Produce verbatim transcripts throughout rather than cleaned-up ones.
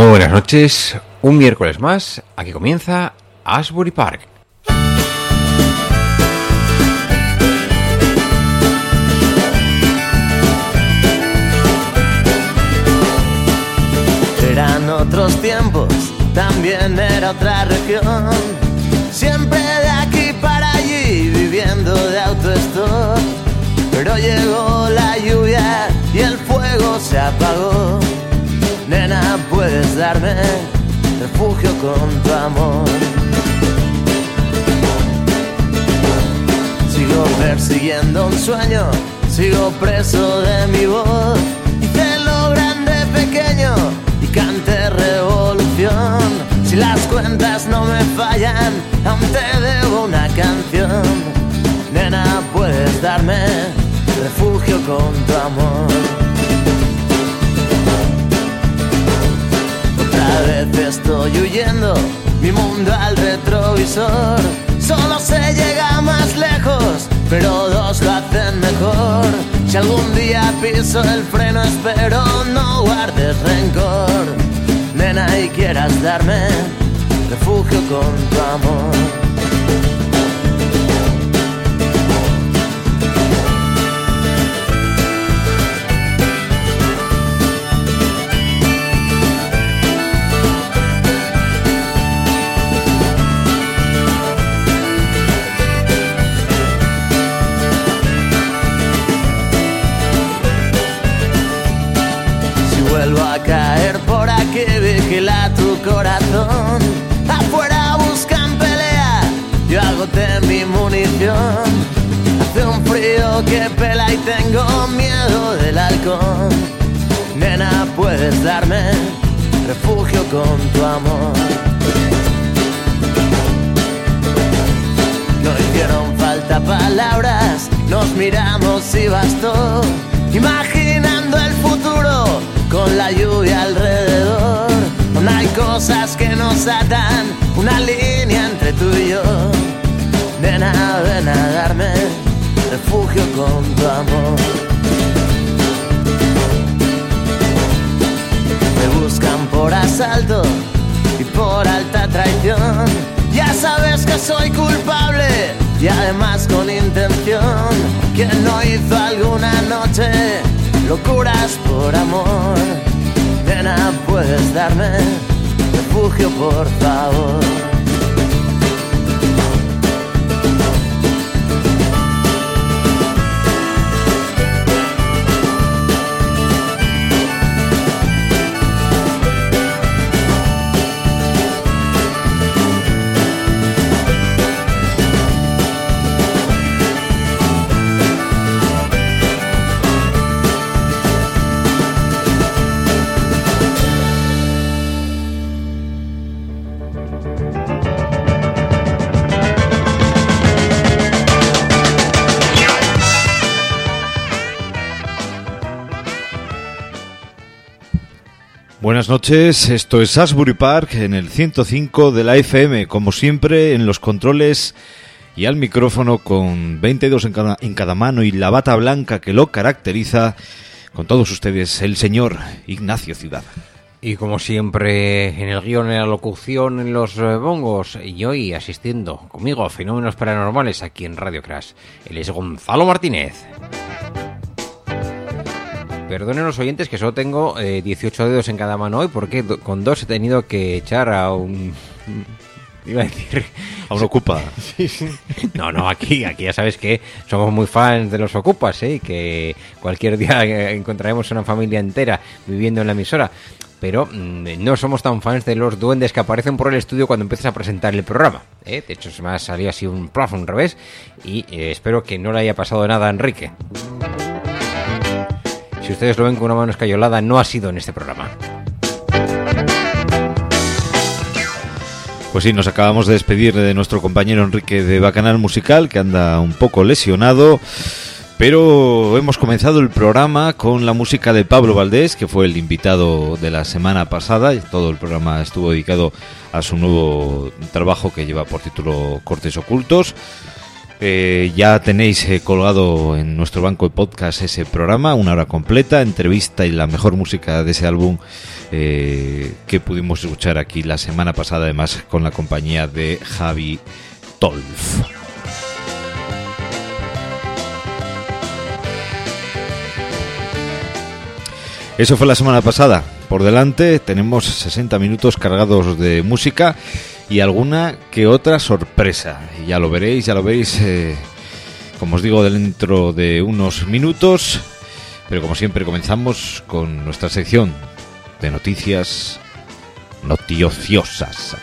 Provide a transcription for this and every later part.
Muy buenas noches, un miércoles más, aquí comienza Asbury Park. Eran otros tiempos, también era otra región, siempre de aquí para allí, viviendo de autostop. Pero llegó la lluvia y el fuego se apagó. Nena, puedes darme refugio con tu amor. Sigo persiguiendo un sueño, sigo preso de mi voz. Hice lo grande pequeño y canté revolución. Si las cuentas no me fallan, aún te debo una canción. Nena, puedes darme refugio con tu amor. Otra vez estoy huyendo, mi mundo al retrovisor. Solo se llega más lejos, pero dos lo hacen mejor. Si algún día piso el freno, espero no guardes rencor. Nena, y quieras darme refugio con tu amor. Vuelvo a caer por aquí, vigila tu corazón. Afuera buscan pelea, yo agoté mi munición. Hace un frío que pela y tengo miedo del halcón. Nena, puedes darme refugio con tu amor. No hicieron falta palabras, nos miramos y bastó. Imaginando el futuro con la lluvia alrededor. Aún hay cosas que nos atan, una línea entre tú y yo. Nena, ven a darme refugio con tu amor. Me buscan por asalto y por alta traición. Ya sabes que soy culpable y además con intención. ¿Quién no hizo alguna noche locuras por amor? Nena, puedes darme refugio, por favor. Buenas noches, esto es Asbury Park en el ciento cinco de la F M, como siempre en los controles y al micrófono con veintidós en cada, en cada mano y la bata blanca que lo caracteriza, con todos ustedes el señor Ignacio Ciudad. Y como siempre en el guión, en la locución, en los eh, bongos, y hoy asistiendo conmigo a Fenómenos Paranormales aquí en Radio Crash, él es Gonzalo Martínez. Perdonen los oyentes que solo tengo eh, dieciocho dedos en cada mano hoy, porque do- con dos he tenido que echar a un... Iba a decir... A un ocupa. Sí, sí. No, no, aquí, aquí ya sabes que somos muy fans de los ocupas, ¿eh? Que cualquier día encontraremos una familia entera viviendo en la emisora. Pero mmm, no somos tan fans de los duendes que aparecen por el estudio cuando empiezas a presentar el programa, ¿eh? De hecho, se me ha salido así un plaf, un revés, y eh, espero que no le haya pasado nada a Enrique. Si ustedes lo ven con una mano escayolada, no ha sido en este programa. Pues sí, nos acabamos de despedir de nuestro compañero Enrique de Bacanal Musical, que anda un poco lesionado, pero hemos comenzado el programa con la música de Pablo Valdés, que fue el invitado de la semana pasada. Todo el programa estuvo dedicado a su nuevo trabajo que lleva por título Cortes Ocultos. Eh, ya tenéis eh, colgado en nuestro banco de podcast ese programa, una hora completa, entrevista y la mejor música de ese álbum eh, que pudimos escuchar aquí la semana pasada, además con la compañía de Javi Tolf. Eso fue la semana pasada. Por delante tenemos sesenta minutos cargados de música y alguna que otra sorpresa. Y ya lo veréis, ya lo veréis, eh, como os digo, dentro de unos minutos. Pero como siempre comenzamos con nuestra sección de noticias noticiosas.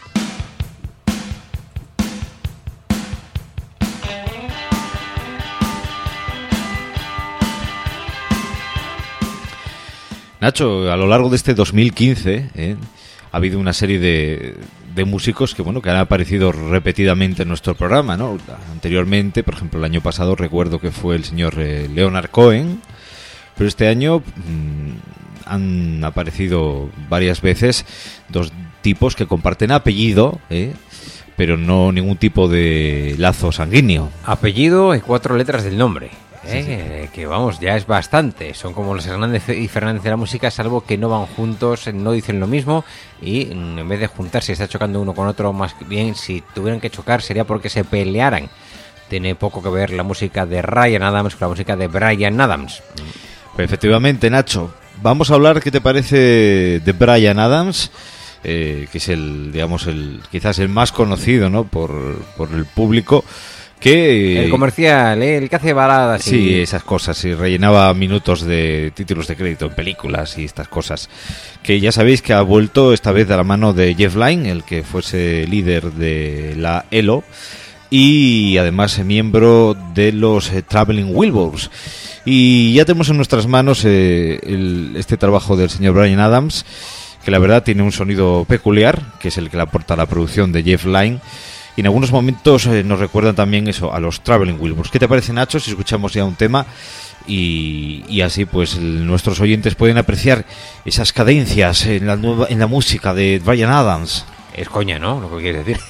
Nacho, a lo largo de este dos mil quince eh, ha habido una serie de, de músicos que bueno que han aparecido repetidamente en nuestro programa, ¿no? Anteriormente, por ejemplo, el año pasado recuerdo que fue el señor eh, Leonard Cohen, pero este año mmm, han aparecido varias veces dos tipos que comparten apellido, eh, pero no ningún tipo de lazo sanguíneo. Apellido y cuatro letras del nombre. Sí, eh, sí. Que vamos, ya es bastante. Son como los Hernández y Fernández de la música, salvo que no van juntos, no dicen lo mismo y en vez de juntarse está chocando uno con otro. Más bien, si tuvieran que chocar sería porque se pelearan. Tiene poco que ver la música de Ryan Adams con la música de Bryan Adams. Pues efectivamente, Nacho, vamos a hablar, ¿qué te parece de Bryan Adams? Eh, que es el, digamos, el quizás el más conocido, ¿no? por, por el público. Que, el comercial, ¿eh? El que hace baladas. Sí, y... esas cosas, y rellenaba minutos de títulos de crédito en películas y estas cosas. Que ya sabéis que ha vuelto esta vez de la mano de Jeff Lynne, el que fuese líder de la E L O, y además miembro de los eh, Traveling Wilburys. Y ya tenemos en nuestras manos eh, el, este trabajo del señor Bryan Adams, que la verdad tiene un sonido peculiar, que es el que le aporta la producción de Jeff Lynne. Y en algunos momentos eh, nos recuerdan también eso, a los Traveling Wilburys. ¿Qué te parece, Nacho, si escuchamos ya un tema y, y así pues el, nuestros oyentes pueden apreciar esas cadencias en la, nueva, en la música de Bryan Adams? Es coña, ¿no? Lo que quieres decir.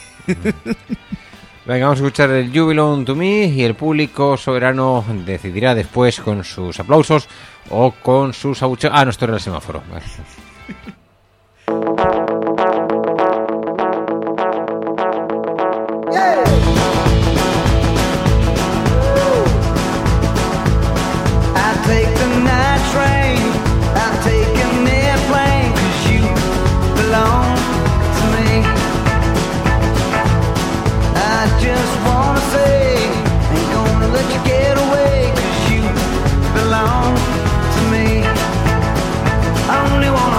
Venga, vamos a escuchar el You Belong to Me y el público soberano decidirá después con sus aplausos o con sus abucheos. Ah, no, esto era el semáforo. Vale. I only wanna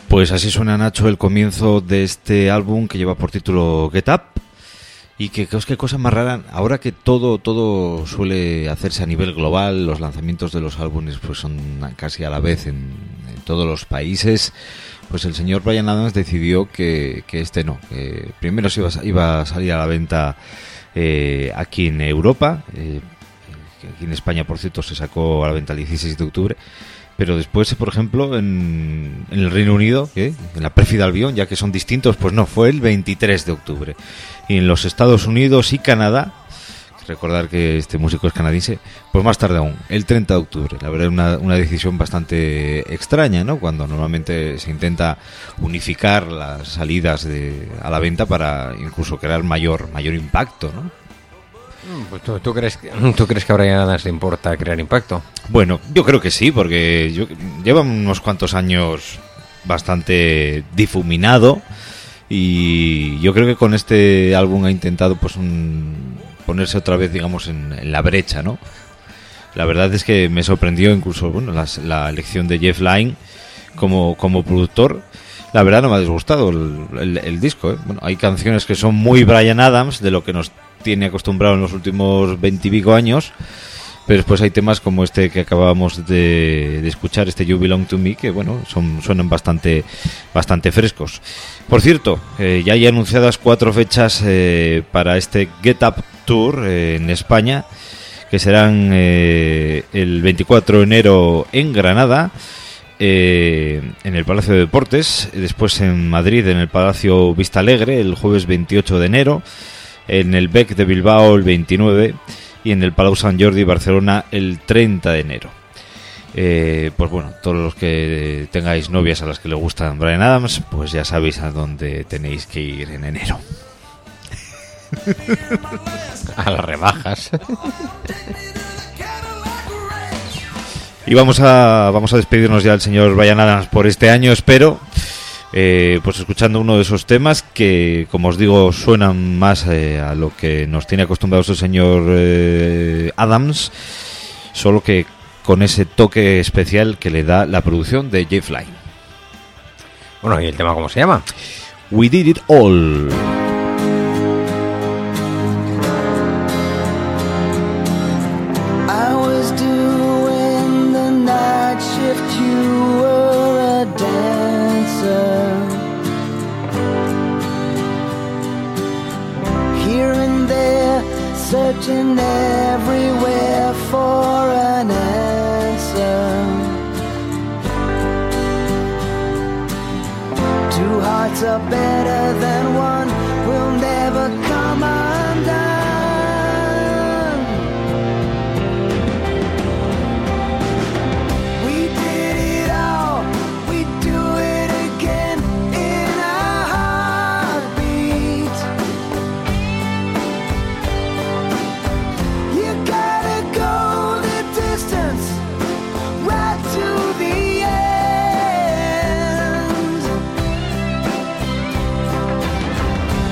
Pues así suena, Nacho, el comienzo de este álbum que lleva por título Get Up. Y que, qué cosa más rara, ahora que todo todo suele hacerse a nivel global, los lanzamientos de los álbumes pues son casi a la vez en, en todos los países, pues el señor Bryan Adams decidió que, que este no, que primero se iba, iba a salir a la venta eh, aquí en Europa, eh, aquí en España, por cierto, se sacó a la venta el dieciséis de octubre, pero después, por ejemplo, en, en el Reino Unido, ¿eh? en la pérfida Albion, ya que son distintos, pues no, fue el veintitrés de octubre. Y en los Estados Unidos y Canadá, recordar que este músico es canadiense, pues más tarde aún, el treinta de octubre. La verdad, una, una decisión bastante extraña, ¿no? Cuando normalmente se intenta unificar las salidas de, a la venta para incluso crear mayor, mayor impacto, ¿no? Pues ¿tú, tú, crees que, ¿Tú crees que a Bryan Adams le importa crear impacto? Bueno, yo creo que sí, porque yo, lleva unos cuantos años bastante difuminado y yo creo que con este álbum ha intentado pues un, ponerse otra vez, digamos, en, en la brecha, ¿no? La verdad es que me sorprendió incluso bueno la, la elección de Jeff Lynne como, como productor. La verdad no me ha disgustado el, el, el disco, ¿eh? Bueno, hay canciones que son muy Bryan Adams, de lo que nos tiene acostumbrado en los últimos veintipico años, pero después hay temas como este que acabamos de, de escuchar, este You Belong to Me, que bueno, son suenan bastante bastante frescos. Por cierto, eh, ya hay anunciadas cuatro fechas eh, para este Get Up Tour eh, en España, que serán eh, el veinticuatro de enero en Granada, eh, en el Palacio de Deportes, después en Madrid en el Palacio Vista Alegre el jueves veintiocho de enero, en el B E C de Bilbao el veintinueve y en el Palau Sant Jordi Barcelona el treinta de enero. Eh, pues bueno, todos los que tengáis novias a las que les gustan Bryan Adams, pues ya sabéis a dónde tenéis que ir en enero. A las rebajas. Y vamos a vamos a despedirnos ya del señor Bryan Adams por este año, espero. Eh, pues escuchando uno de esos temas que, como os digo, suenan más eh, a lo que nos tiene acostumbrados el señor eh, Adams, solo que con ese toque especial que le da la producción de Jeff Lynne. Bueno, ¿y el tema cómo se llama? We Did It All. Searching everywhere for an answer. Two hearts are better than one, will never come undone. We did it all, we do it again in a heartbeat. You gotta go the distance, right to the end.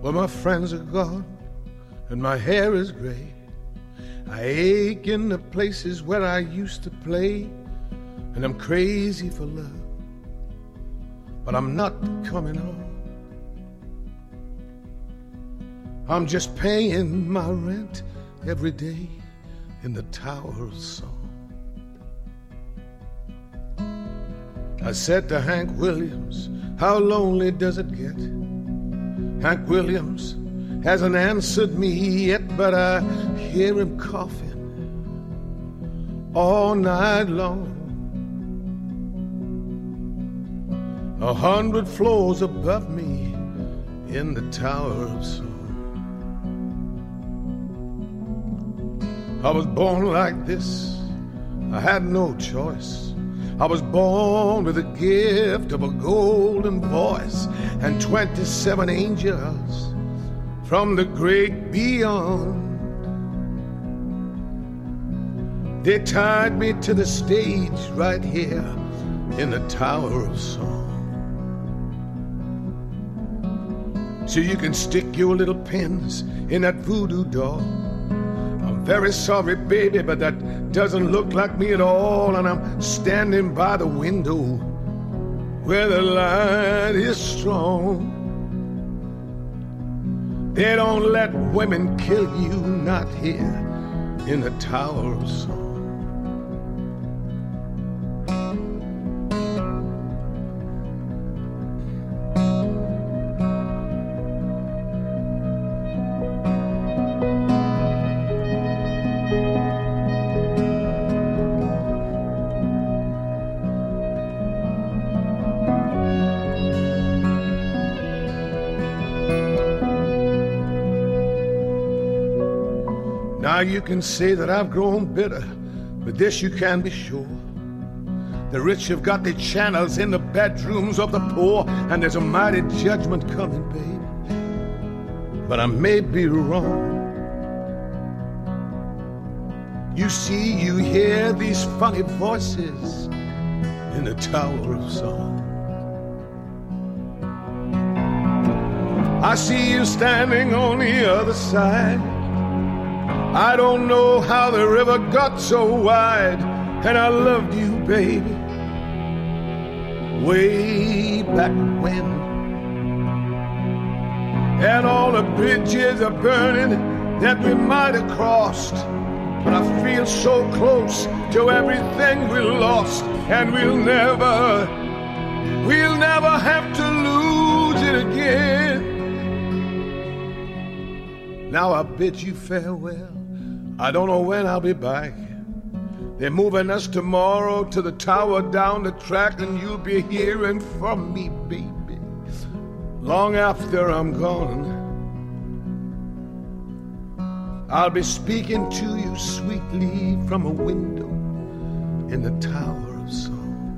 Well, my friends are gone and my hair is gray. I ache in the places where I used to play, and I'm crazy for love, but I'm not coming home. I'm just paying my rent every day in the Tower of Song. I said to Hank Williams, how lonely does it get? Hank Williams hasn't answered me yet, but I hear him coughing all night long. A hundred floors above me in the Tower of Song. I was born like this, I had no choice. I was born with the gift of a golden voice and twenty-seven angels from the great beyond. They tied me to the stage right here in the Tower of Song. So you can stick your little pins in that voodoo doll. I'm very sorry, baby, but that doesn't look like me at all. And I'm standing by the window where the light is strong. They don't let women kill you, not here in the Tower of Song. Now you can say that I've grown bitter, but this you can be sure. The rich have got their channels in the bedrooms of the poor, and there's a mighty judgment coming, babe. But I may be wrong. You see, you hear these funny voices in the Tower of Song. I see you standing on the other side. I don't know how the river got so wide, and I loved you, baby, way back when. And all the bridges are burning that we might have crossed, but I feel so close to everything we lost, and we'll never, we'll never have to lose it again. Now I bid you farewell. I don't know when I'll be back. They're moving us tomorrow to the tower down the track, and you'll be hearing from me, baby, long after I'm gone. I'll be speaking to you sweetly from a window in the Tower of Song.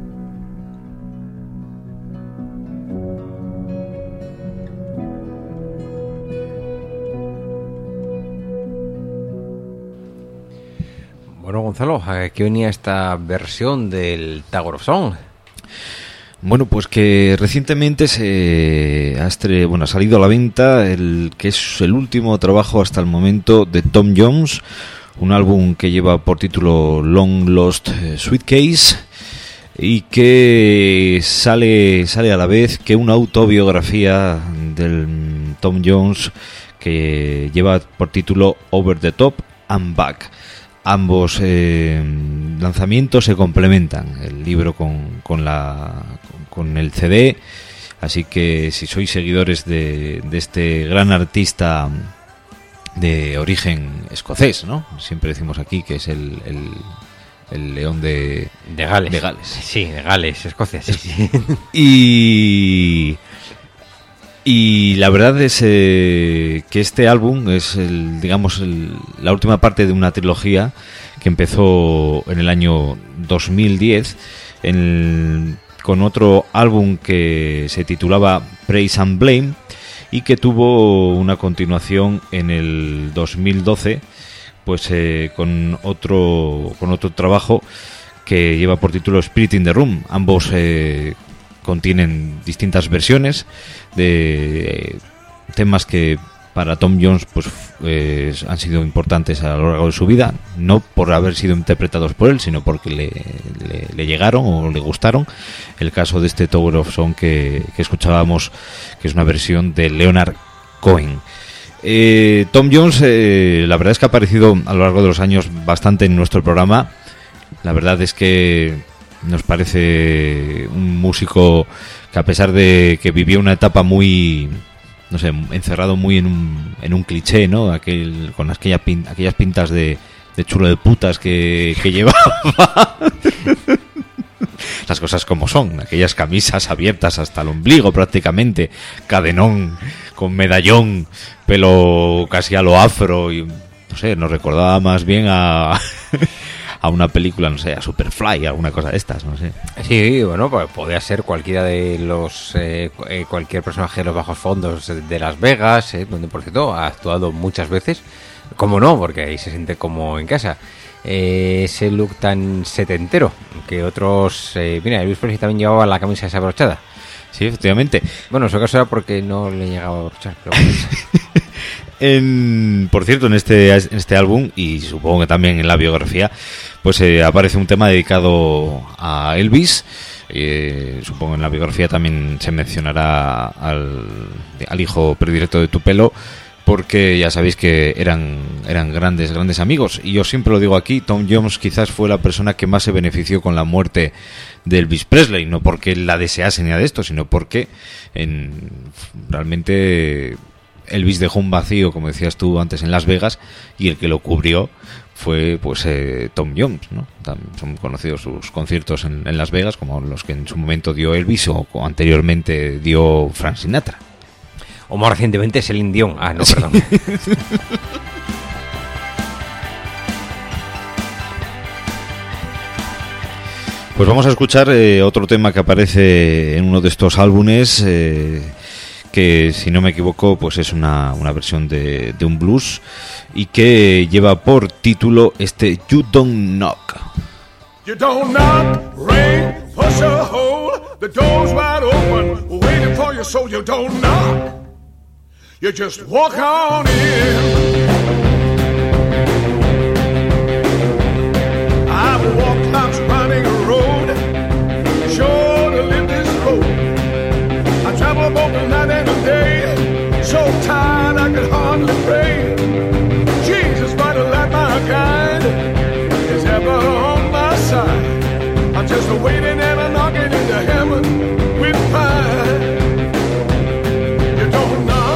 Bueno, Gonzalo, ¿a qué venía esta versión del Tower of Song? Bueno, pues que recientemente se ha, estre- bueno, ha salido a la venta el que es el último trabajo hasta el momento de Tom Jones, un álbum que lleva por título Long Lost Suitcase y que sale, sale a la vez que una autobiografía del Tom Jones que lleva por título Over the Top and Back. Ambos eh, lanzamientos se complementan, el libro con, con, la, con el C D, así que si sois seguidores de, de este gran artista de origen escocés, ¿no? Siempre decimos aquí que es el, el, el león de, de Gales. De Gales. Sí, de Gales, Escocia, sí. sí. Y... Y la verdad es eh, que este álbum es, el, digamos, el, la última parte de una trilogía que empezó en el año dos mil diez en, con otro álbum que se titulaba Praise and Blame y que tuvo una continuación en el dos mil doce, pues eh, con otro con otro trabajo que lleva por título Spirit in the Room. Ambos eh, contienen distintas versiones de temas que para Tom Jones pues eh, han sido importantes a lo largo de su vida, no por haber sido interpretados por él, sino porque le, le, le llegaron o le gustaron. El caso de este Tower of Song que, que escuchábamos, que es una versión de Leonard Cohen. Eh, Tom Jones, eh, la verdad es que ha aparecido a lo largo de los años bastante en nuestro programa. La verdad es que nos parece un músico que, a pesar de que vivió una etapa muy, no sé, encerrado muy en un, en un cliché, ¿no? Aquel, con aquella pin, aquellas pintas de, de chulo de putas que, que llevaba. Las cosas como son, aquellas camisas abiertas hasta el ombligo prácticamente, cadenón con medallón, pelo casi a lo afro y no sé, nos recordaba más bien a a una película, no sé, a Superfly, alguna cosa de estas, no sé. Sí, bueno, pues podría ser cualquiera de los eh, cualquier personaje de los bajos fondos de Las Vegas, eh, donde por cierto ha actuado muchas veces. Como no, porque ahí se siente como en casa. Eh, ese look tan setentero que otros... Eh, mira, Elvis Presley también llevaba la camisa desabrochada. Sí, efectivamente. Bueno, en su caso era porque no le llegaba a abrochar, pero bueno. En, por cierto, en este, en este álbum, y supongo que también en la biografía, pues eh, aparece un tema dedicado a Elvis. Eh, supongo que en la biografía también se mencionará al, al hijo predilecto de Tupelo, porque ya sabéis que eran, eran grandes, grandes amigos. Y yo siempre lo digo aquí, Tom Jones quizás fue la persona que más se benefició con la muerte de Elvis Presley, no porque la desease ni nada de esto, sino porque en, realmente Elvis dejó un vacío, como decías tú antes, en Las Vegas, y el que lo cubrió fue pues eh, Tom Jones, ¿no? Son conocidos sus conciertos en, en Las Vegas, como los que en su momento dio Elvis o, o anteriormente dio Frank Sinatra. O más recientemente Celine Dion. Ah, no, perdón. Pues vamos a escuchar eh, otro tema que aparece en uno de estos álbumes, eh, que si no me equivoco pues es una, una versión de, de un blues, y que lleva por título este You Don't Knock. You don't knock, ring, push a hole, the door's wide open, waiting for you, so you don't knock. You just walk on in. I've walked lots running a road, sure to live this road. I travel both the night and the day, so tired I could hardly pray. Jesus, but like my guide is ever on my side. I'm just waiting and a knocking into heaven with pride. You don't knock.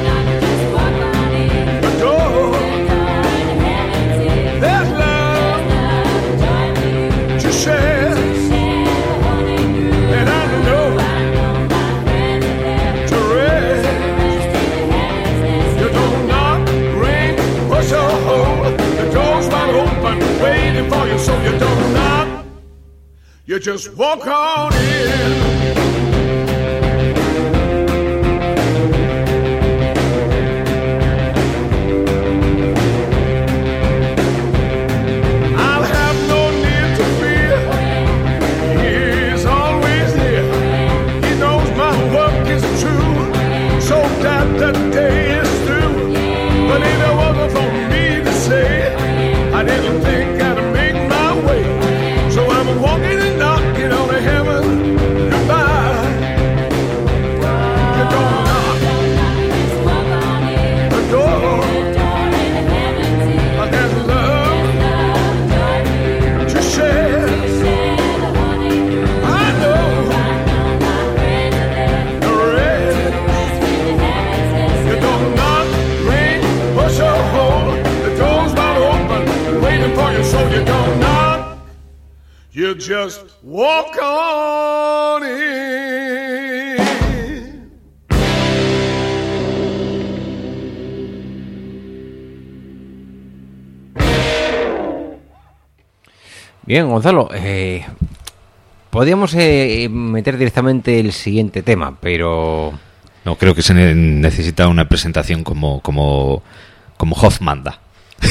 For you, so you don't knock, you just walk on in. I'll have no need to fear, he's always here. He knows my work is true, so that the day is through. But if it wasn't for me to say, I didn't think I'd make my way, so I'm walking and knocking on the heaven goodbye. You don't knock the door, but there's love to share. I know the red. You don't knock, ring, push a hole, the door's wide open, waiting for you, so you don't knock, you just walk on in. Bien, Gonzalo, eh, podríamos eh, meter directamente el siguiente tema, pero... No, creo que se necesita una presentación como, como, como Hoffman da.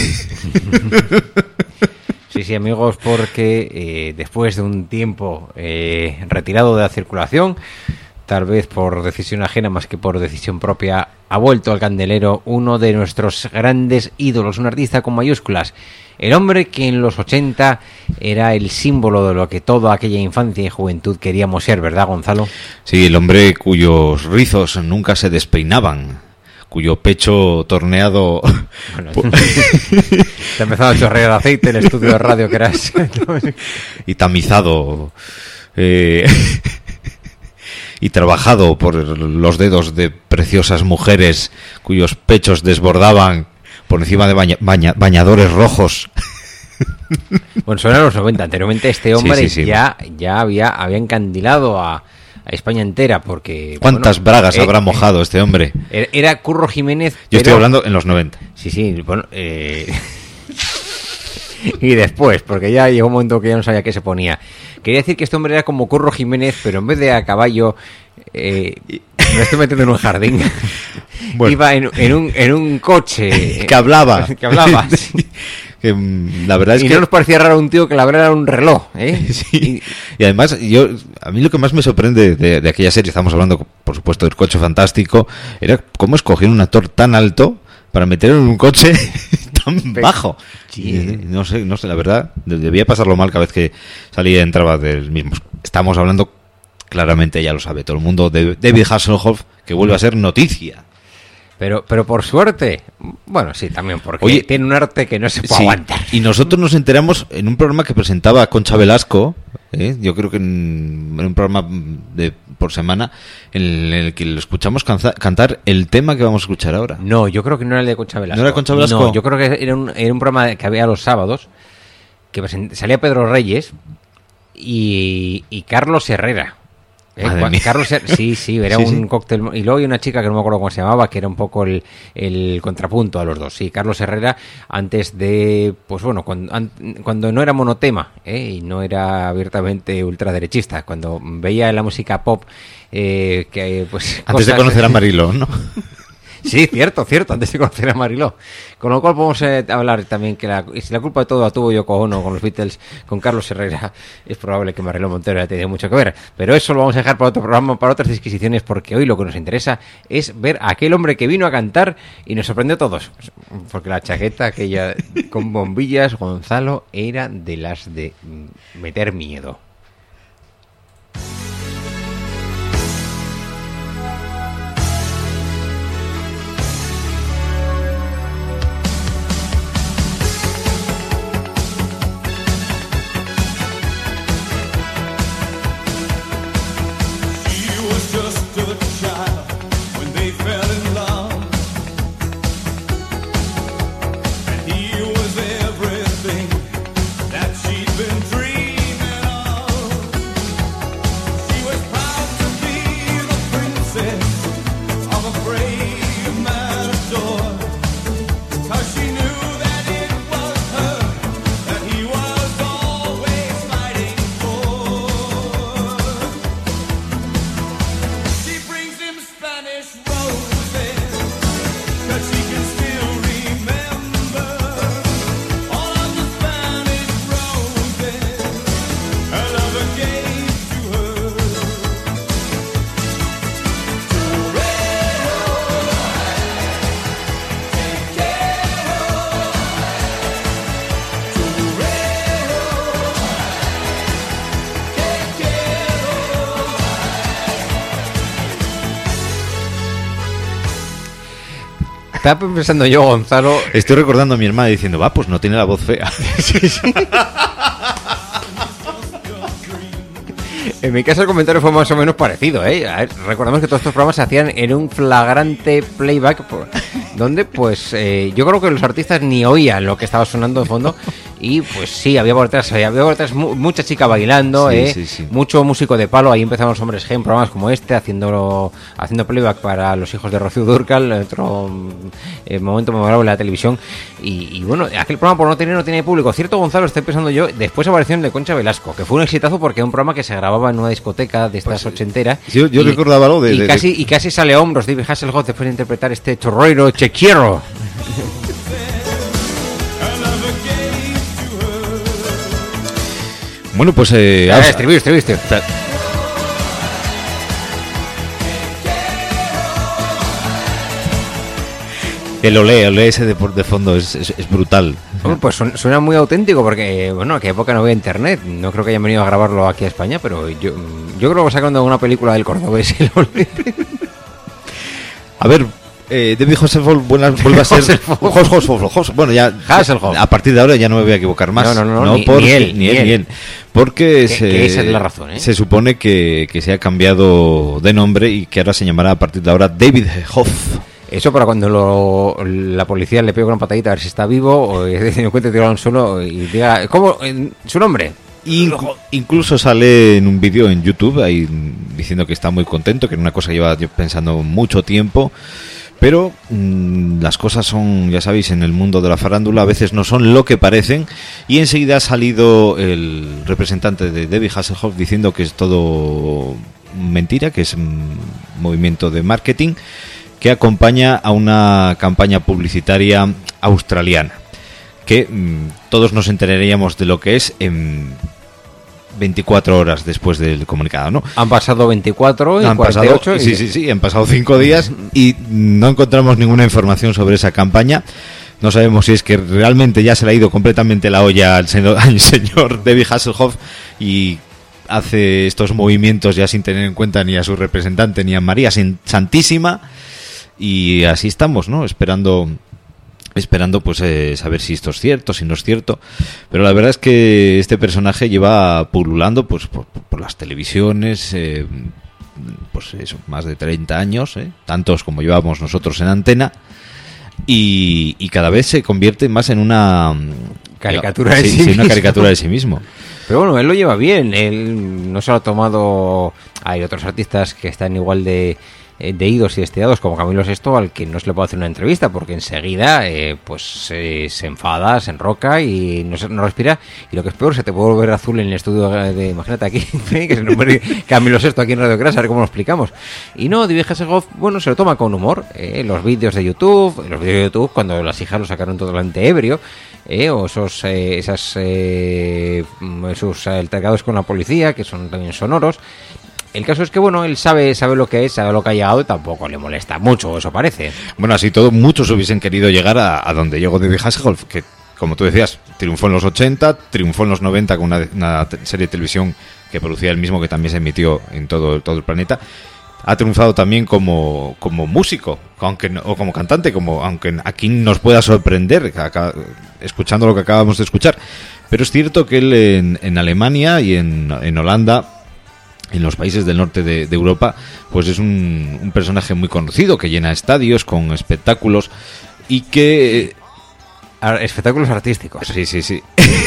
Sí, sí, amigos, porque eh, después de un tiempo eh, retirado de la circulación, tal vez por decisión ajena más que por decisión propia, ha vuelto al candelero uno de nuestros grandes ídolos, un artista con mayúsculas, el hombre que en los ochenta era el símbolo de lo que toda aquella infancia y juventud queríamos ser, ¿verdad, Gonzalo? Sí, el hombre cuyos rizos nunca se despeinaban, cuyo pecho torneado... Bueno, te ha empezado a chorrear aceite en el estudio de radio que eras. y tamizado... Eh... y trabajado por los dedos de preciosas mujeres cuyos pechos desbordaban por encima de baña, baña, bañadores rojos. Bueno, son los noventa. Anteriormente este hombre sí, sí, sí. ya, ya había, había encandilado a, a España entera porque... ¿Cuántas bueno, bragas eh, habrá mojado eh, este hombre? Era Curro Jiménez... Yo pero... estoy hablando en los noventa. Sí, sí, bueno... Eh... y después, porque ya llegó un momento que ya no sabía qué se ponía. Quería decir que este hombre era como Curro Jiménez, pero en vez de a caballo... Eh, me estoy metiendo en un jardín. Bueno. Iba en, en, un, en un coche que hablaba que hablaba sí. que, la verdad es y que no nos parecía raro un tío que la verdad era un reloj, ¿eh? Sí. Y además yo a mí lo que más me sorprende de, de aquella serie, estamos hablando por supuesto del Coche Fantástico, era cómo escogieron un actor tan alto para meterlo en un coche tan bajo. Sí. No sé, no sé, la verdad debía pasarlo mal cada vez que salía y entraba del mismo. Estamos hablando, claramente ya lo sabe todo el mundo, de David Hasselhoff, que vuelve a ser noticia. Pero, pero por suerte, bueno, sí, también porque Oye, tiene un arte que no se puede sí, aguantar. Y nosotros nos enteramos en un programa que presentaba Concha Velasco, ¿eh? Yo creo que en, en un programa de por semana, en el que lo escuchamos canza, cantar el tema que vamos a escuchar ahora. No, yo creo que no era el de Concha Velasco. ¿No era Concha Velasco? No, yo creo que era un, era un programa que había los sábados, que present, salía Pedro Reyes y, y Carlos Herrera. Eh, Carlos, sí, sí, era sí, un sí. cóctel. Y luego hay una chica que no me acuerdo cómo se llamaba, que era un poco el, el contrapunto a los dos. Sí, Carlos Herrera, antes de, pues bueno, cuando, an, cuando no era monotema, ¿eh? Y no era abiertamente ultraderechista, cuando veía la música pop, eh, que pues. Antes cosas... de conocer a Mariló, ¿no? Sí, cierto, cierto, antes de conocer a Mariló. Con lo cual podemos eh, hablar también que la, si la culpa de todo la tuvo Yoko Ono con los Beatles, con Carlos Herrera, es probable que Mariló Montero haya tenido mucho que ver. Pero eso lo vamos a dejar para otro programa, para otras disquisiciones, porque hoy lo que nos interesa es ver a aquel hombre que vino a cantar y nos sorprendió a todos. Porque la chaqueta aquella con bombillas, Gonzalo, era de las de meter miedo. Estaba pensando yo, Gonzalo. Estoy recordando a mi hermana diciendo, va, pues no tiene la voz fea. Sí, sí. En mi caso el comentario fue más o menos parecido, ¿eh? A ver, recordemos que todos estos programas se hacían en un flagrante playback, por, donde pues eh, yo creo que los artistas ni oían lo que estaba sonando de fondo. Y pues sí, había por detrás, había por detrás mu- mucha chica bailando, sí, eh, sí, sí. Mucho músico de palo. Ahí empezaron los hombres G en programas como este, haciendo haciendo playback para los hijos de Rocío Dúrcal, otro eh, momento memorable de la televisión. Y, y bueno, aquel programa por no tener no tiene público. Cierto, Gonzalo, estoy pensando yo, después apareció el de Concha Velasco, que fue un exitazo porque era un programa que se grababa en una discoteca de estas pues, ochenteras. Yo, yo y, recordaba algo de... Y, de, casi, de... y casi sale a hombros David Hasselhoff después de interpretar este chorroiro chequiero. Bueno, pues... Eh, ah, estribillo, estribillo, estribillo. El olé, olé ese de, de fondo es, es, es brutal. Bueno, pues suena muy auténtico porque, bueno, aquella época no había internet. No creo que hayan venido a grabarlo aquí a España, pero yo, yo creo que sacando una película del cordobés el olé. A ver, eh, David Hasselhoff vuelve a ser... Hasselhoff. Bueno, ya Hasselhoff. A partir de ahora ya no me voy a equivocar más. No, no, no, no ni, porque, ni él, ni él, ni él. Porque que, se, que esa es la razón, ¿eh? se supone que, que se ha cambiado de nombre y que ahora se llamará a partir de ahora David Hoff. Eso para cuando lo, la policía le pega una patadita a ver si está vivo o se encuentre tirado en suelo y diga, ¿cómo? ¿Su nombre? Inclu- incluso sale en un vídeo en YouTube ahí diciendo que está muy contento, que es una cosa que lleva yo pensando mucho tiempo, pero mmm, las cosas son, ya sabéis, en el mundo de la farándula a veces no son lo que parecen, y enseguida ha salido el representante de David Hasselhoff diciendo que es todo mentira, que es un movimiento de marketing que acompaña a una campaña publicitaria australiana, que mmm, todos nos enteraríamos de lo que es en veinticuatro horas después del comunicado, ¿no? Han pasado veinticuatro y han cuarenta y ocho. Pasado, y... Sí, sí, sí, han pasado cinco días y no encontramos ninguna información sobre esa campaña. No sabemos si es que realmente ya se le ha ido completamente la olla al señor, al señor David Hasselhoff y hace estos movimientos ya sin tener en cuenta ni a su representante ni a María Santísima. Y así estamos, ¿no? Esperando, esperando pues eh, saber si esto es cierto, si no es cierto. Pero la verdad es que este personaje lleva pululando pues por, por las televisiones, eh, pues eso, más de treinta años, ¿eh? Tantos como llevamos nosotros en antena. Y, y cada vez se convierte más en una caricatura de sí, sí, sí, mismo. una caricatura de sí mismo. Pero bueno, él lo lleva bien. Él no se lo ha tomado. Hay otros artistas que están igual de de idos y estiados como Camilo Sesto, al que no se le puede hacer una entrevista porque enseguida eh, pues eh, se enfada, se enroca y no, se, no respira, y lo que es peor, se te puede volver azul en el estudio de, imagínate aquí, que se nombre Camilo Sesto aquí en Radio Crash, a ver cómo lo explicamos. Y no, David Hasselhoff, bueno, se lo toma con humor, eh, los vídeos de YouTube, los vídeos de YouTube cuando las hijas lo sacaron totalmente ebrio, eh, o esos eh, esas eh, esos altercados con la policía que son también sonoros. El caso es que, bueno, él sabe sabe lo que es, sabe lo que ha llegado y tampoco le molesta mucho, eso parece. Bueno, así todo, muchos hubiesen querido llegar a, a donde llegó David Hasselhoff, que, como tú decías, triunfó en los ochenta, triunfó en los noventa con una, una serie de televisión que producía él mismo, que también se emitió en todo, todo el planeta. Ha triunfado también como, como músico, aunque no, o como cantante, como aunque aquí nos pueda sorprender, acá, escuchando lo que acabamos de escuchar. Pero es cierto que él en, en Alemania y en, en Holanda, en los países del norte de, de Europa, pues es un, un personaje muy conocido, que llena estadios con espectáculos y que... Espectáculos artísticos. Sí, sí, sí.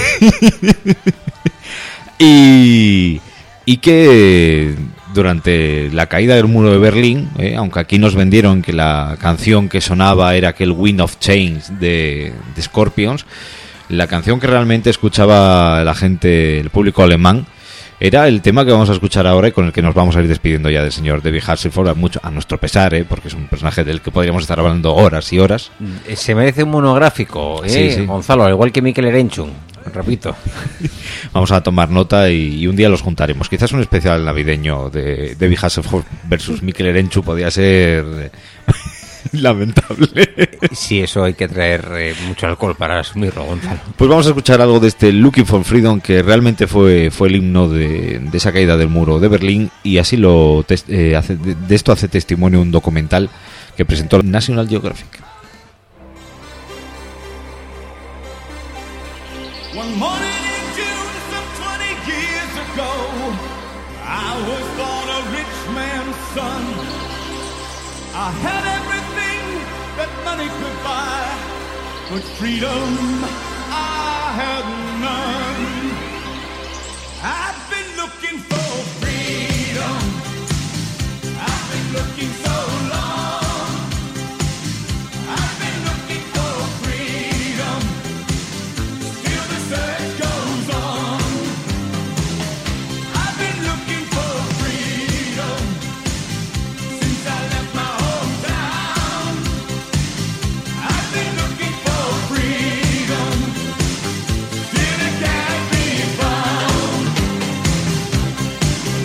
y, y que durante la caída del muro de Berlín, eh, aunque aquí nos vendieron que la canción que sonaba era aquel Wind of Change de, de Scorpions, la canción que realmente escuchaba la gente, el público alemán, era el tema que vamos a escuchar ahora y con el que nos vamos a ir despidiendo ya del señor David Hasselhoff, a, mucho, a nuestro pesar, ¿eh? Porque es un personaje del que podríamos estar hablando horas y horas. Se merece un monográfico, ¿eh? Sí, sí. Gonzalo, al igual que Mikel Erenchun, repito. Vamos a tomar nota y, y un día los juntaremos. Quizás un especial navideño de David Hasselhoff versus Mikel Erenchun podría ser lamentable. Sí, eso hay que traer eh, mucho alcohol para asumirlo, Gonzalo. Pues vamos a escuchar algo de este Looking for Freedom, que realmente fue fue el himno de, de esa caída del muro de Berlín, y así lo tes, eh, hace, de, de esto hace testimonio un documental que presentó National Geographic. One morning in June, some twenty years ago, I was born a rich man's son. I had everything that money could buy, but freedom I had none. I've been looking for freedom. I've been looking so long. I've been looking for freedom. Still the search goes on. I've been looking for freedom since I left my hometown. I've been looking for freedom, still it can't be found.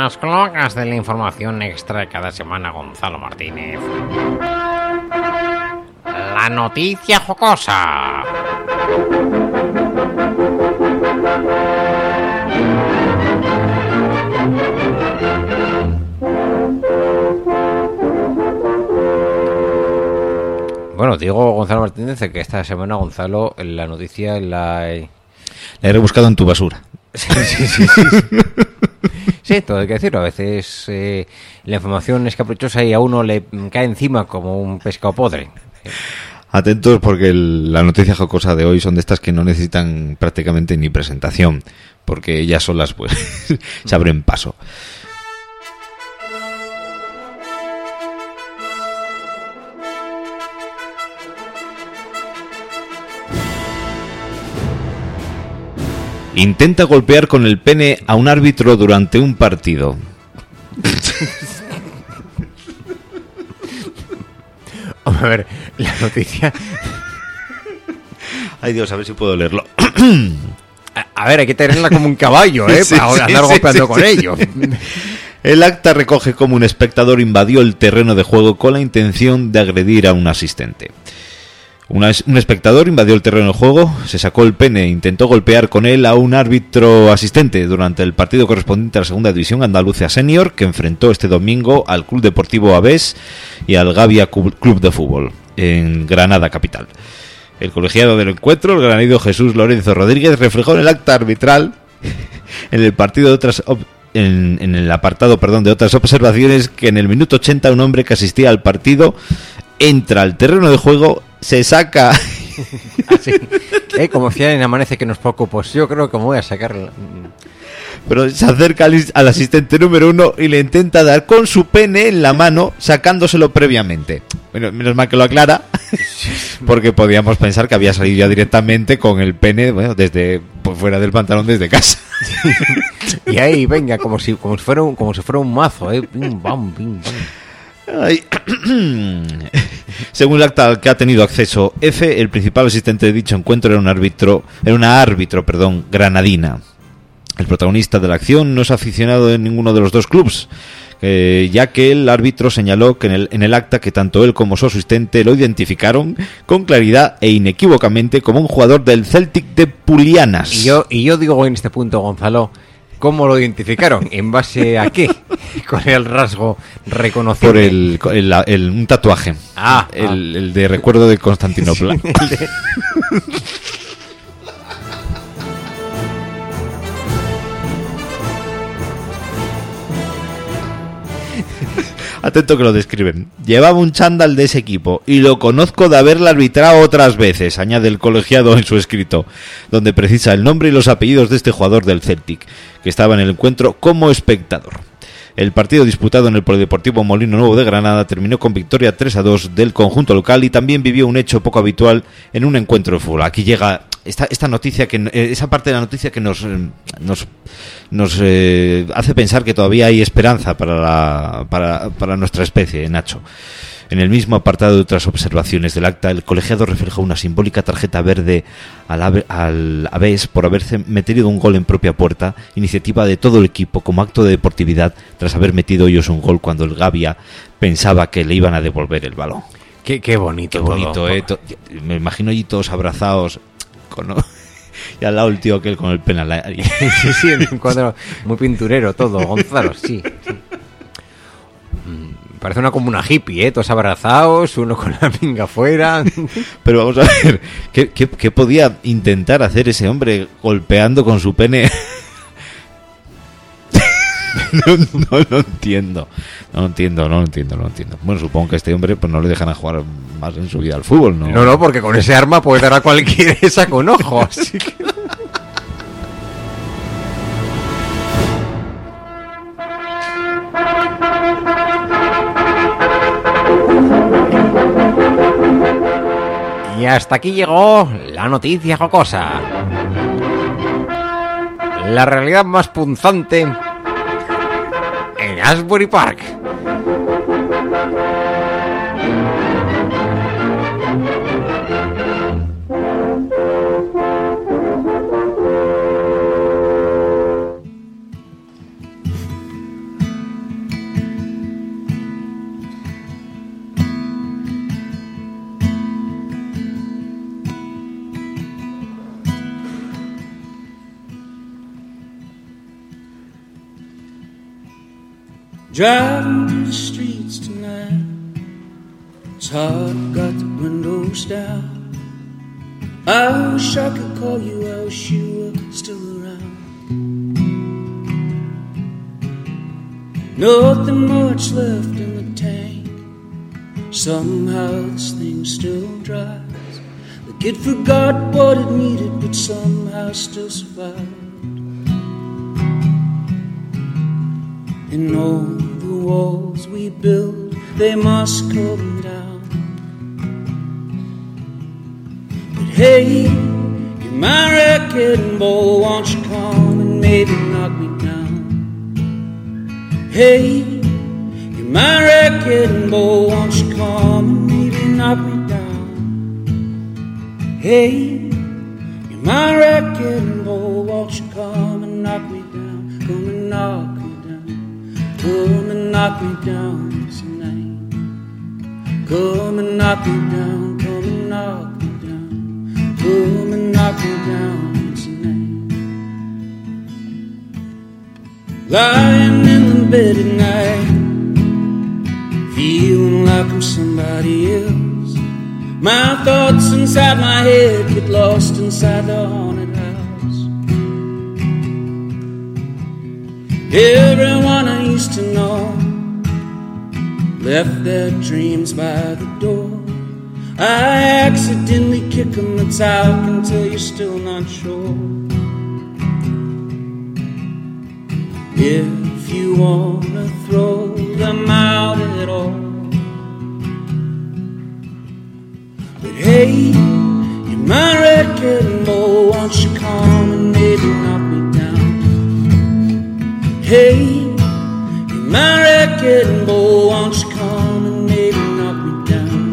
las cloacas de la información extra cada semana, Gonzalo Martínez. La noticia jocosa. Bueno, digo Gonzalo Martínez que esta semana, Gonzalo, la noticia la he... La he rebuscado en tu basura. Sí, sí, sí, sí. Sí, todo hay que decirlo. A veces eh, la información es caprichosa y a uno le cae encima como un pescado podre. Atentos porque el- la noticia jocosa de hoy son de estas que no necesitan prácticamente ni presentación, porque ellas solas pues se abren paso. Intenta golpear con el pene a un árbitro durante un partido. A ver, la noticia... Ay Dios, a ver si puedo leerlo. A, a ver, hay que tenerla como un caballo, ¿eh? Sí, Para sí, andar sí, golpeando sí, con sí. ellos. El acta recoge cómo un espectador invadió el terreno de juego con la intención de agredir a un asistente. Una es- un espectador invadió el terreno de juego, se sacó el pene e intentó golpear con él a un árbitro asistente durante el partido correspondiente a la segunda división andaluza senior que enfrentó este domingo al Club Deportivo Aves y al Gavia Cu- Club de Fútbol en Granada capital. El colegiado del encuentro, el granadino Jesús Lorenzo Rodríguez, reflejó en el acta arbitral en el partido de otras ob- en, en el apartado, perdón, de otras observaciones que en el minuto ochenta un hombre que asistía al partido entra al terreno de juego, se saca Así. Eh, como decía en Amanece que nos poco, pues yo creo que me voy a sacar... la- pero se acerca al, is- al asistente número uno y le intenta dar con su pene en la mano, sacándoselo previamente. Bueno, menos mal que lo aclara, porque podíamos pensar que había salido ya directamente con el pene, bueno, desde pues, fuera del pantalón desde casa. Y ahí, venga, como si, como si, fuera, un, como si fuera un mazo, ¿eh? Pim, bam, pim, bam. Ay. Según el acta al que ha tenido acceso F, el principal asistente de dicho encuentro era un árbitro, era una árbitro, perdón, granadina. El protagonista de la acción no es aficionado de ninguno de los dos clubes, eh, ya que el árbitro señaló que en el, en el acta que tanto él como su asistente lo identificaron con claridad e inequívocamente como un jugador del Celtic de Pulianas. Y yo, y yo digo en este punto, Gonzalo, ¿cómo lo identificaron? ¿En base a qué? ¿Cuál era el rasgo reconocible? Por el, el- el- un tatuaje, Ah, el, el de recuerdo de Constantinopla. Atento que lo describen. Llevaba un chándal de ese equipo y lo conozco de haberla arbitrado otras veces, añade el colegiado en su escrito, donde precisa el nombre y los apellidos de este jugador del Celtic, que estaba en el encuentro como espectador. El partido disputado en el Polideportivo Molino Nuevo de Granada terminó con victoria tres a dos del conjunto local y también vivió un hecho poco habitual en un encuentro de fútbol. Aquí llega esta, esta noticia, que eh, esa parte de la noticia que nos, eh, nos, nos eh, hace pensar que todavía hay esperanza para, la, para, para nuestra especie, Nacho. En el mismo apartado de otras observaciones del acta, el colegiado refleja una simbólica tarjeta verde al, ave- al Aves por haberse metido un gol en propia puerta, iniciativa de todo el equipo como acto de deportividad tras haber metido ellos un gol cuando el Gavia pensaba que le iban a devolver el balón. Qué, qué bonito. Qué bonito, todo. ¿eh? To- Me imagino allí todos abrazados con... y al lado el tío aquel con el penal. ahí. Sí, sí, en un cuadro muy pinturero todo, Gonzalo, sí. sí. Mm, Parece una como una hippie, ¿eh? Todos abrazados, uno con la pinga afuera. Pero vamos a ver, ¿qué, qué, qué podía intentar hacer ese hombre golpeando con su pene? no, no lo entiendo. No lo entiendo, no lo entiendo, no lo entiendo. Bueno, supongo que a este hombre pues no le dejan a jugar más en su vida al fútbol, ¿no? No, no, porque con ese arma puede dar a cualquiera esa con ojo. Así que... Y hasta aquí llegó la noticia jocosa. La realidad más punzante en Asbury Park. Driving through the streets tonight, it's hard, got the windows down. I wish I could call you, I wish you were still around. Nothing much left in the tank, somehow this thing still dries. The kid forgot what it needed, but somehow still survived. And all the walls we build, they must come down. But hey, you're my wrecking ball, won't you come and maybe knock me down? Hey, you're my wrecking ball, won't you come and maybe knock me down? Hey, you're my wrecking ball, won't you come and knock me down? Come and knock me down. Come and knock me down tonight. Come and knock me down, come and knock me down. Come and knock me down tonight. Lying in the bed at night, feeling like I'm somebody else. My thoughts inside my head get lost inside the haunted house. Everyone I used to know left their dreams by the door. I accidentally kick them, that's how I can tell you're still not sure. If you wanna throw them out at all. But hey, you're my wrecking ball, won't you come and maybe knock me down? Hey, you're my wrecking ball, won't you come and maybe knock me down?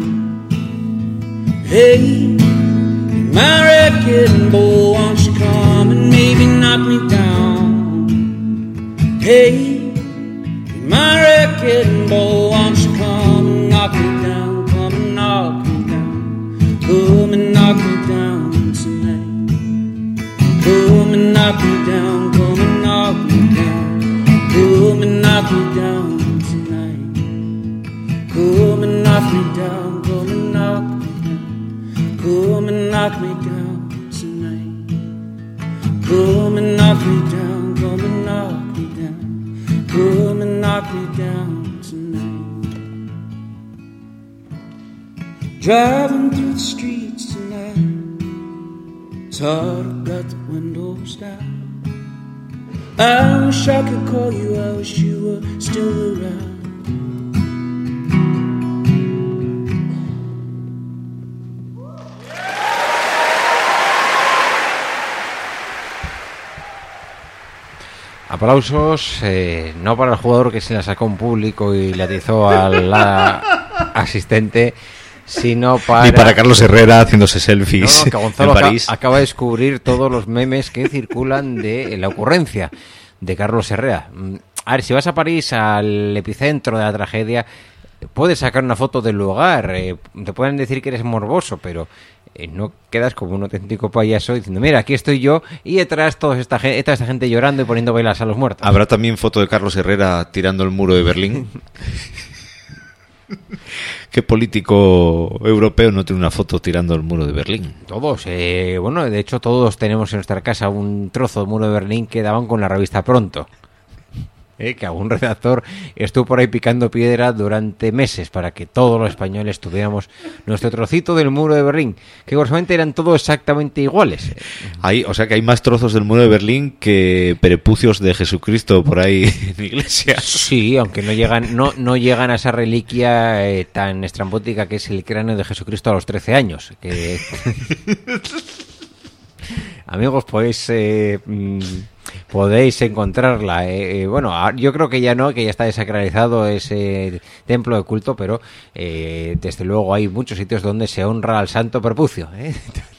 Hey, you're my wrecking ball, won't you come and maybe knock me down? Hey, you're my wrecking ball, won't you come and knock me down? Come and knock me down. Come and knock me down tonight. Come and knock me down, come and knock me down. Come and knock me down tonight. Come and knock me down, come and knock me down. Come and knock me down tonight. Come and knock me down, come and knock me down. Come and knock me down tonight. Driving through the streets tonight, it's hard, I've got the windows down. I wish I could call you, I wish you were still around. Aplausos, eh, no para el jugador que se la sacó un público y le atizó al asistente, sino para... Ni para Carlos Herrera haciéndose selfies no, no, que Gonzalo en París. Acaba, acaba de descubrir todos los memes que circulan de la ocurrencia de Carlos Herrera. A ver, si vas a París, al epicentro de la tragedia, puedes sacar una foto del lugar, eh, te pueden decir que eres morboso, pero eh, no quedas como un auténtico payaso diciendo, mira, aquí estoy yo, y detrás toda esta, gente, toda esta gente llorando y poniendo velas a los muertos. ¿Habrá también foto de Carlos Herrera tirando el muro de Berlín? ¿Qué político europeo no tiene una foto tirando el muro de Berlín? Todos, eh, bueno, de hecho todos tenemos en nuestra casa un trozo de muro de Berlín que daban con la revista Pronto. Eh, que algún redactor estuvo por ahí picando piedra durante meses para que todos los españoles tuviéramos nuestro trocito del muro de Berlín, que curiosamente eran todos exactamente iguales. Hay, o sea que hay más trozos del muro de Berlín que prepucios de Jesucristo por ahí en iglesias. Sí, aunque no llegan no no llegan a esa reliquia eh, tan estrambótica que es el cráneo de Jesucristo a los trece años. Que... Amigos, pues... Eh, mm, podéis encontrarla. Eh, eh, bueno, yo creo que ya no, que ya está desacralizado ese templo de culto, pero eh, desde luego hay muchos sitios donde se honra al santo Prepucio. ¿eh?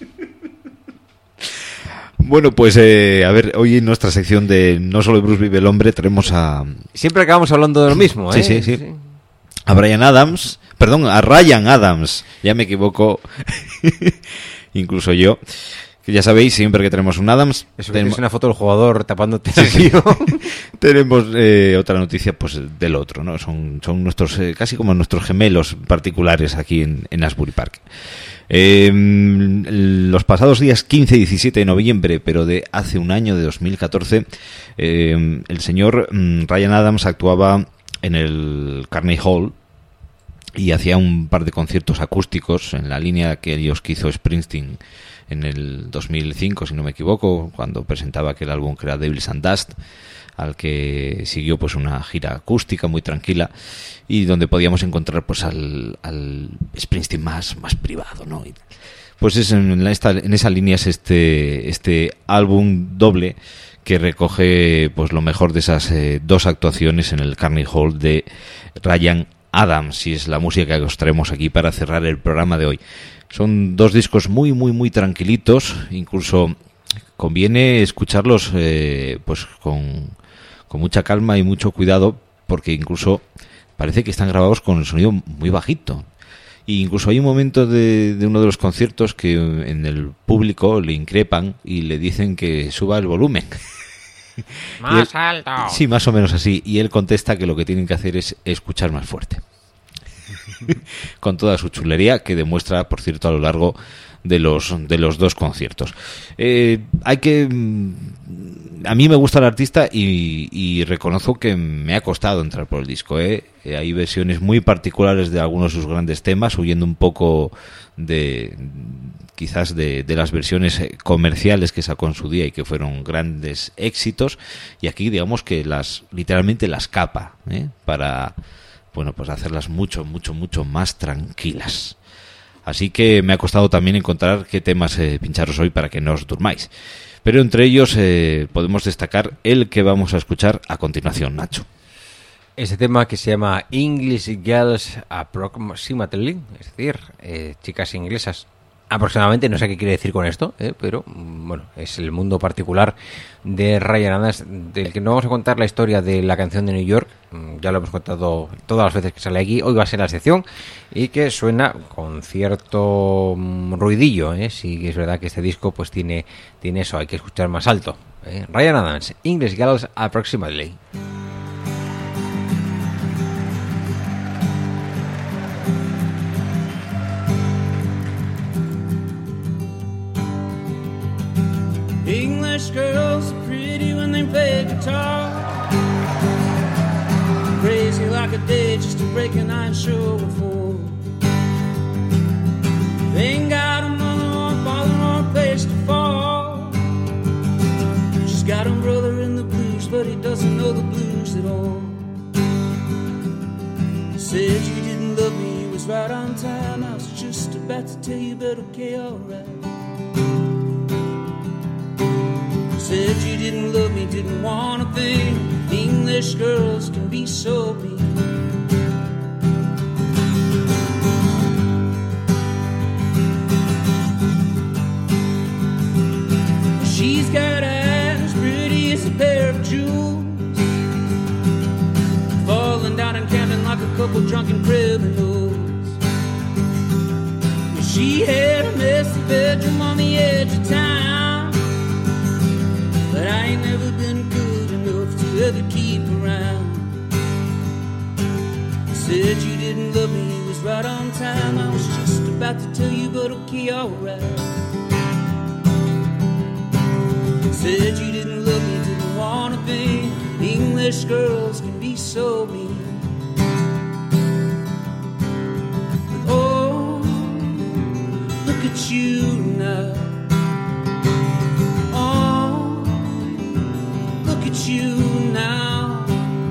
Bueno, pues eh, a ver, hoy en nuestra sección de No solo Bruce vive el hombre tenemos a... Siempre acabamos hablando de lo mismo, ¿eh? Sí, sí, sí. sí. A Bryan Adams, perdón, a Ryan Adams, ya me equivoco, incluso yo. Que ya sabéis, siempre que tenemos un Adams, Eso que tenemos, es una foto del jugador tapándote el tío. tenemos eh, otra noticia pues del otro, ¿no? Son, son nuestros, eh, casi como nuestros gemelos particulares aquí en, en Asbury Park. Eh, los pasados días quince y diecisiete de noviembre, pero de hace un año, de dos mil catorce, eh, el señor mm, Ryan Adams actuaba en el Carnegie Hall y hacía un par de conciertos acústicos en la línea que ellos que hizo Springsteen en el dos mil cinco, si no me equivoco, cuando presentaba aquel álbum que era Devils and Dust, al que siguió pues una gira acústica muy tranquila y donde podíamos encontrar pues al, al Springsteen más, más privado, ¿no? Y, pues es en, la, esta, en esa línea es este, este álbum doble que recoge pues lo mejor de esas eh, dos actuaciones en el Carnegie Hall de Ryan Adams, y es la música que os traemos aquí para cerrar el programa de hoy. Son dos discos muy, muy, muy tranquilitos, incluso conviene escucharlos eh, pues con, con mucha calma y mucho cuidado, porque incluso parece que están grabados con el sonido muy bajito. E incluso hay un momento de, de uno de los conciertos que en el público le increpan y le dicen que suba el volumen. Más él, alto. Sí, más o menos así. Y él contesta que lo que tienen que hacer es escuchar más fuerte. Con toda su chulería, que demuestra, por cierto, a lo largo de los de los dos conciertos. Eh, hay que... A mí me gusta el artista y, y reconozco que me ha costado entrar por el disco. ¿eh? Hay versiones muy particulares de algunos de sus grandes temas, huyendo un poco de... quizás de, de las versiones comerciales que sacó en su día y que fueron grandes éxitos, y aquí digamos que las literalmente las capa ¿eh? para bueno pues hacerlas mucho mucho mucho más tranquilas. Así que me ha costado también encontrar qué temas eh, pincharos hoy para que no os durmáis, pero entre ellos eh, podemos destacar el que vamos a escuchar a continuación, Nacho. Este tema que se llama English Girls Approximately, es decir, eh, chicas inglesas aproximadamente, no sé qué quiere decir con esto, ¿eh? pero bueno, es el mundo particular de Ryan Adams, del que no vamos a contar la historia de la canción de New York, ya lo hemos contado todas las veces que sale aquí, hoy va a ser la sección, y que suena con cierto ruidillo, ¿eh? Sí que es verdad que este disco pues tiene, tiene eso, hay que escuchar más alto. ¿eh? Ryan Adams, English Girls Approximately. English girls are pretty when they play guitar. Crazy like a day just to break an iron show before. They ain't got a mother or a father or a place to fall. She's got a brother in the blues, but he doesn't know the blues at all. Said you didn't love me, you was right on time. I was just about to tell you, but okay, alright. Said you didn't love me, didn't want a thing. English girls can be so mean. She's got eyes pretty as a pair of jewels, falling down and camping like a couple drunken criminals. She had a messy bedroom on the edge of town, but I ain't never been good enough to ever keep around. Said you didn't love me, you was right on time. I was just about to tell you, but okay, alright. Said you didn't love me, didn't want a thing. English girls can be so mean. But oh, look at you now. You now,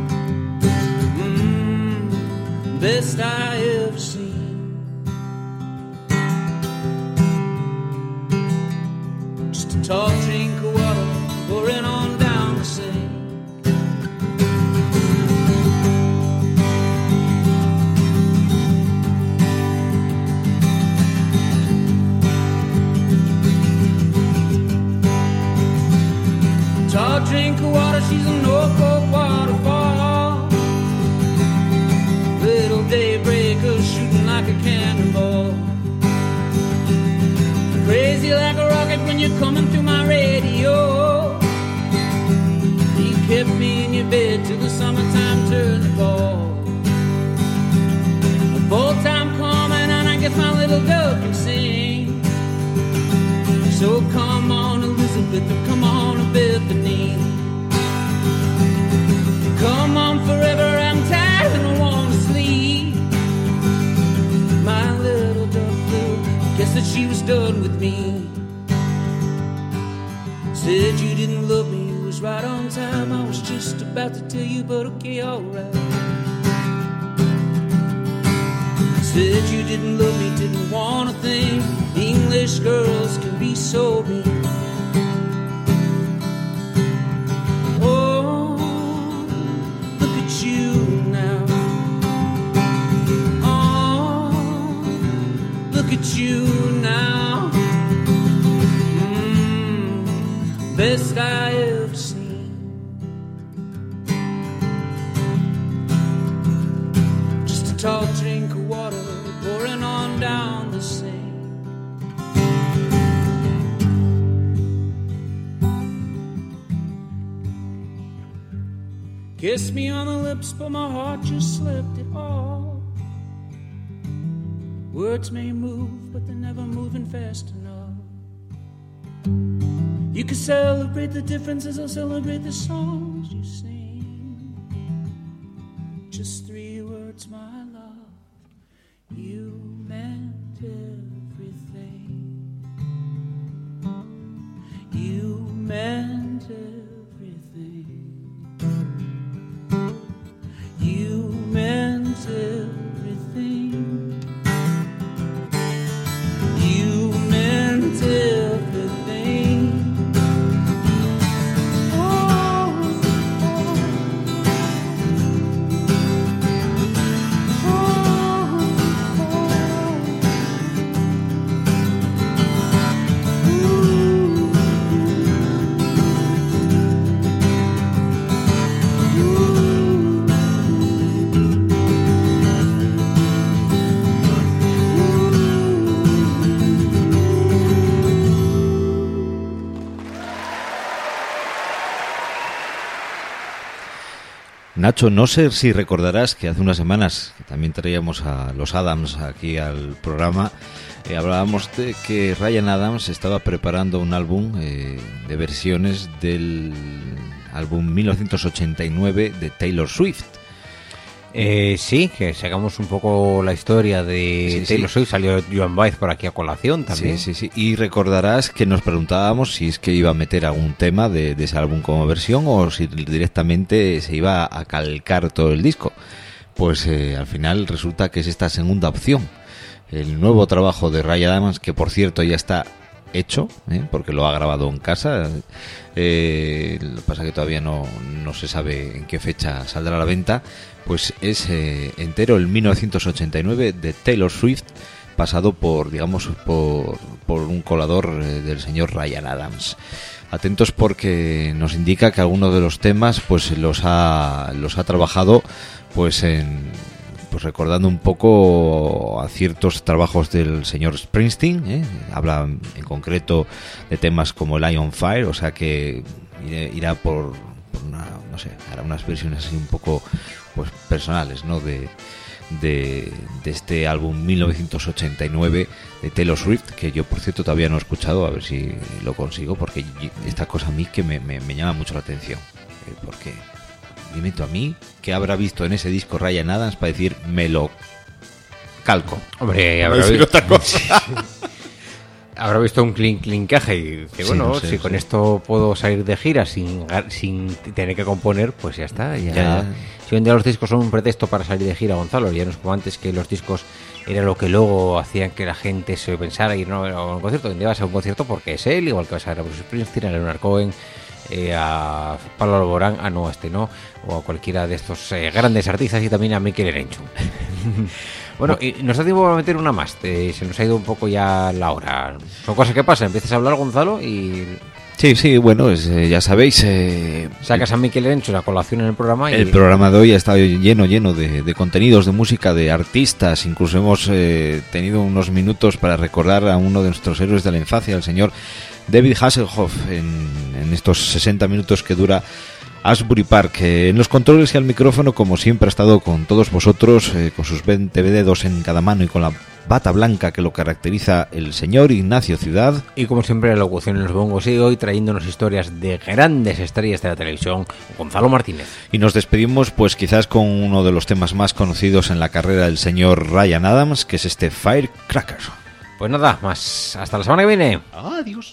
mm, best I ever seen. Just a tall drink of water pouring on down the sink. Tall drink of water, she's a Norfolk waterfall. Little daybreaker shooting like a cannonball. Crazy like a rocket when when you're coming through my radio. You kept me in your bed till the summertime turned to fall. The fall time coming and I guess my little girl can sing. So come on Elizabeth, come on Bethany. Come on forever, I'm tired and I want to sleep. My little dove blue, guess that she was done with me. Said you didn't love me, it was right on time. I was just about to tell you, but okay, alright. Said you didn't love me, didn't want a thing. English girls can be so mean. Oh, look at you now. Oh, look at you now. Mm, best I ever seen. Just a tall drink of water pouring on down the sink. Kiss me on the lips, but my heart just slipped it all. Words may move, but they're never moving fast enough. You can celebrate the differences, I'll celebrate the songs you sing. Just three words, my love. You meant everything. You meant everything. You meant everything. You meant everything. Oh, Nacho, no sé si recordarás que hace unas semanas que también traíamos a los Adams aquí al programa, eh, hablábamos de que Ryan Adams estaba preparando un álbum eh, de versiones del álbum mil novecientos ochenta y nueve de Taylor Swift. Eh, sí, que sacamos un poco la historia de Sí, sí. Taylor Swift, salió Joan Baez por aquí a colación también. Sí, sí, sí. Y recordarás que nos preguntábamos si es que iba a meter algún tema de, de ese álbum como versión o si directamente se iba a calcar todo el disco. Pues eh, al final resulta que es esta segunda opción. El nuevo trabajo de Ryan Adams, que por cierto ya está hecho, ¿eh? Porque lo ha grabado en casa. Eh, lo que pasa que todavía no, no se sabe en qué fecha saldrá a la venta. Pues es eh, entero el mil novecientos ochenta y nueve de Taylor Swift, pasado por, digamos, por, por un colador eh, del señor Ryan Adams. Atentos porque nos indica que algunos de los temas pues los ha los ha trabajado pues en pues recordando un poco a ciertos trabajos del señor Springsteen, ¿eh? Habla en concreto de temas como Lion Fire, o sea que irá por, por una, no sé, hará unas versiones así un poco pues personales, ¿no? De, de, de este álbum mil novecientos ochenta y nueve de Taylor Swift, que yo por cierto todavía no he escuchado, a ver si lo consigo, porque esta cosa a mí que me, me, me llama mucho la atención, eh, porque dime tú a mí qué habrá visto en ese disco Ryan Adams para decir me lo calco. Hombre, habrá decir visto, otra cosa. habrá visto un clink clincaje y dice, Sí, bueno, no sé, si con sí. esto puedo salir de gira sin, sin tener que componer, pues ya está. Ya, Ya. Si hoy en día los discos son un pretexto para salir de gira, Gonzalo, ya no es como antes que los discos era lo que luego hacían que la gente se pensara ir ¿no? a un concierto. Hoy en día vas a un concierto porque es él, igual que vas a ver a Bruce Springsteen, a Leonard Cohen, eh, a Pablo Alborán, ah no, a este no, o a cualquiera de estos eh, grandes artistas y también a Mikel Erenchun. Bueno, y nos da tiempo para meter una más, eh, se nos ha ido un poco ya la hora. Son cosas que pasan, empiezas a hablar, Gonzalo, y... Sí, sí, bueno, es, eh, ya sabéis, eh, Saca San Miquel Erencho la colación en el programa. Y... el programa de hoy ha estado lleno, lleno de, de contenidos, de música, de artistas. Incluso hemos eh, tenido unos minutos para recordar a uno de nuestros héroes de la infancia, el señor David Hasselhoff, en, en estos sesenta minutos que dura Asbury Park. Eh, en los controles y al micrófono, como siempre, ha estado con todos vosotros, eh, con sus veinte dedos en cada mano y con la bata blanca que lo caracteriza, el señor Ignacio Ciudad. Y como siempre, la locución en los bongos y hoy trayéndonos historias de grandes estrellas de la televisión, Gonzalo Martínez. Y nos despedimos pues quizás con uno de los temas más conocidos en la carrera del señor Ryan Adams, que es este Firecracker. Pues nada, más. Hasta la semana que viene. Adiós.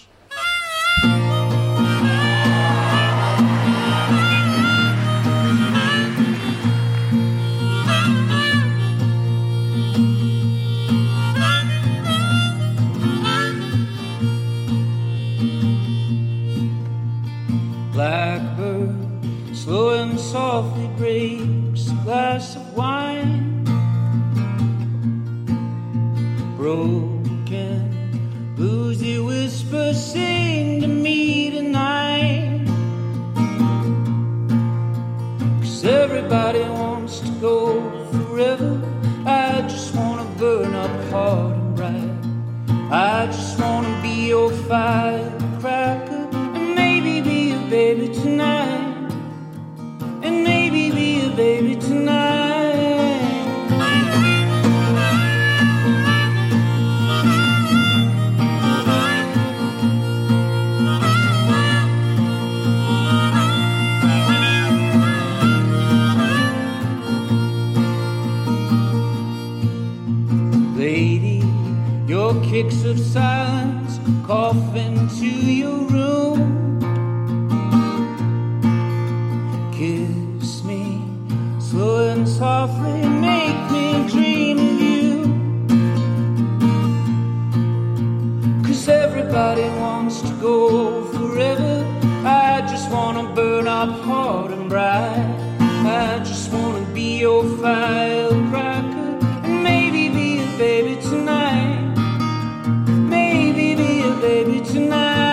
Blackbird, slow and softly breaks a glass of wine. Broken, bluesy whispers sing to me tonight. 'Cause everybody wants to go forever. I just wanna burn up hard and bright. I just wanna be your firecracker. Be a baby tonight, and maybe be a baby tonight. Lady, your kicks of silence cough into your room. Kiss me slow and softly, make me dream of you. 'Cause everybody wants to go forever. I just wanna burn up hard and bright. I just wanna be your firecracker, and maybe be a baby tonight. Maybe be a baby tonight.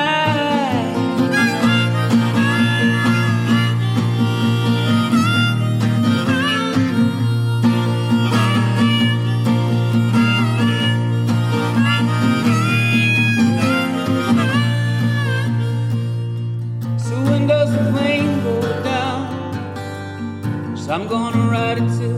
I'm gonna ride it till